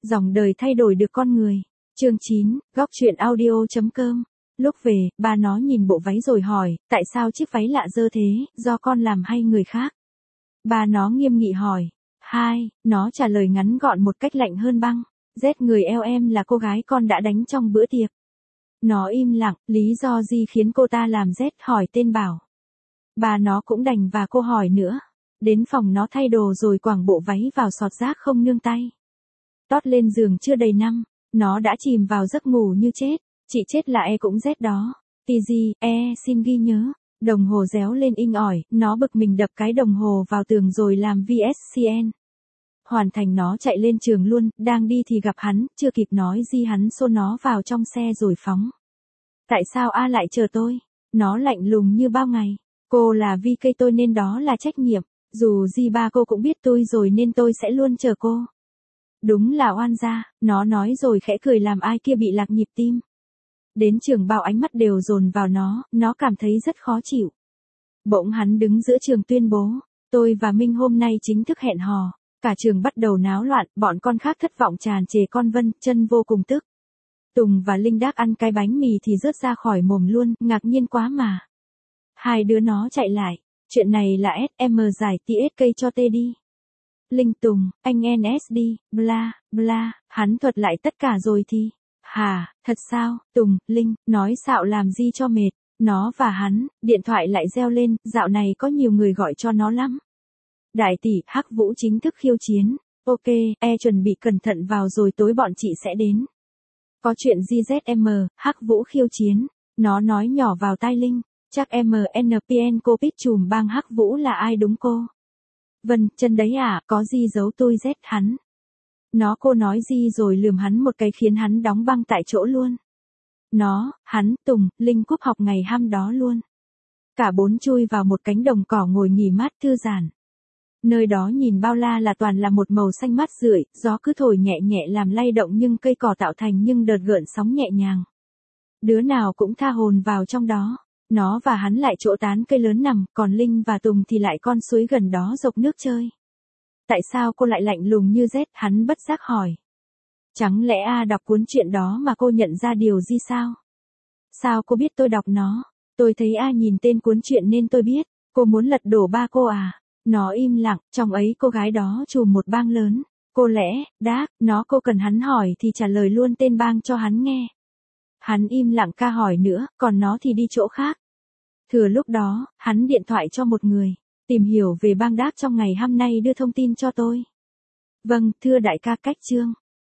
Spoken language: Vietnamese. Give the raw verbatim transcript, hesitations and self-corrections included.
Dòng đời thay đổi được con người. Chương chín, góc truyện audio chấm com. Lúc về, ba nó nhìn bộ váy rồi hỏi, tại sao chiếc váy lạ dơ thế, do con làm hay người khác? Ba nó nghiêm nghị hỏi. Hai, nó trả lời ngắn gọn một cách lạnh hơn băng. Z người eo em là cô gái con đã đánh trong bữa tiệc. Nó im lặng, lý do gì khiến cô ta làm Z hỏi tên Bảo. Ba nó cũng đành và cô hỏi nữa. Đến phòng nó thay đồ rồi quàng bộ váy vào sọt rác không nương tay. Tót lên giường chưa đầy năm, nó đã chìm vào giấc ngủ như chết. Chị chết là E cũng Z đó. tê giê, E xin ghi nhớ. Đồng hồ réo lên inh ỏi, nó bực mình đập cái đồng hồ vào tường rồi làm vê ét xê en. Hoàn thành nó chạy lên trường luôn, đang đi thì gặp hắn, chưa kịp nói gì hắn xô nó vào trong xe rồi phóng. Tại sao A lại chờ tôi? Nó lạnh lùng như bao ngày. Cô là vê ca tôi nên đó là trách nhiệm. Dù gì ba cô cũng biết tôi rồi nên tôi sẽ luôn chờ cô. Đúng là oan gia, nó nói rồi khẽ cười làm ai kia bị lạc nhịp tim. Đến trường bao ánh mắt đều dồn vào nó, nó cảm thấy rất khó chịu. Bỗng hắn đứng giữa trường tuyên bố, tôi và Minh hôm nay chính thức hẹn hò. Cả trường bắt đầu náo loạn, bọn con khác thất vọng tràn trề con Vân, chân vô cùng tức. Tùng và Linh Đác ăn cái bánh mì thì rớt ra khỏi mồm luôn, ngạc nhiên quá mà. Hai đứa nó chạy lại, chuyện này là ét em giải tê ét ca cho T đi. Linh Tùng, anh en ét đi, bla, bla, hắn thuật lại tất cả rồi thì. Hà, thật sao, Tùng, Linh, nói xạo làm gì cho mệt, nó và hắn, điện thoại lại reo lên, dạo này có nhiều người gọi cho nó lắm. Đại tỷ, Hắc Vũ chính thức khiêu chiến, ok, E chuẩn bị cẩn thận vào rồi tối bọn chị sẽ đến. Có chuyện giê dét em, Hắc Vũ khiêu chiến, nó nói nhỏ vào tai Linh, chắc em en pê en cô biết chùm bang Hắc Vũ là ai đúng cô? Vân, chân đấy à, có gì giấu tôi Z hắn. Nó cô nói gì rồi lườm hắn một cái khiến hắn đóng băng tại chỗ luôn. Nó, hắn, Tùng, Linh cúp học ngày hôm đó luôn. Cả bốn chui vào một cánh đồng cỏ ngồi nghỉ mát thư giãn. Nơi đó nhìn bao la là toàn là một màu xanh mát rượi, gió cứ thổi nhẹ nhẹ làm lay động nhưng cây cỏ tạo thành nhưng đợt gợn sóng nhẹ nhàng. Đứa nào cũng tha hồn vào trong đó. Nó và hắn lại chỗ tán cây lớn nằm, còn Linh và Tùng thì lại con suối gần đó dọc nước chơi. Tại sao cô lại lạnh lùng như Z? Hắn bất giác hỏi. Chẳng lẽ A đọc cuốn truyện đó mà cô nhận ra điều gì sao? Sao cô biết tôi đọc nó? Tôi thấy A nhìn tên cuốn truyện nên tôi biết. Cô muốn lật đổ ba cô à? Nó im lặng, trong ấy cô gái đó trùm một bang lớn. Cô lẽ, đáp, nó cô cần hắn hỏi thì trả lời luôn tên bang cho hắn nghe. Hắn im lặng ca hỏi nữa, còn nó thì đi chỗ khác. Thừa lúc đó, hắn điện thoại cho một người. Tìm hiểu về bang Đác trong ngày hôm nay đưa thông tin cho tôi. Vâng, thưa đại ca cách chương.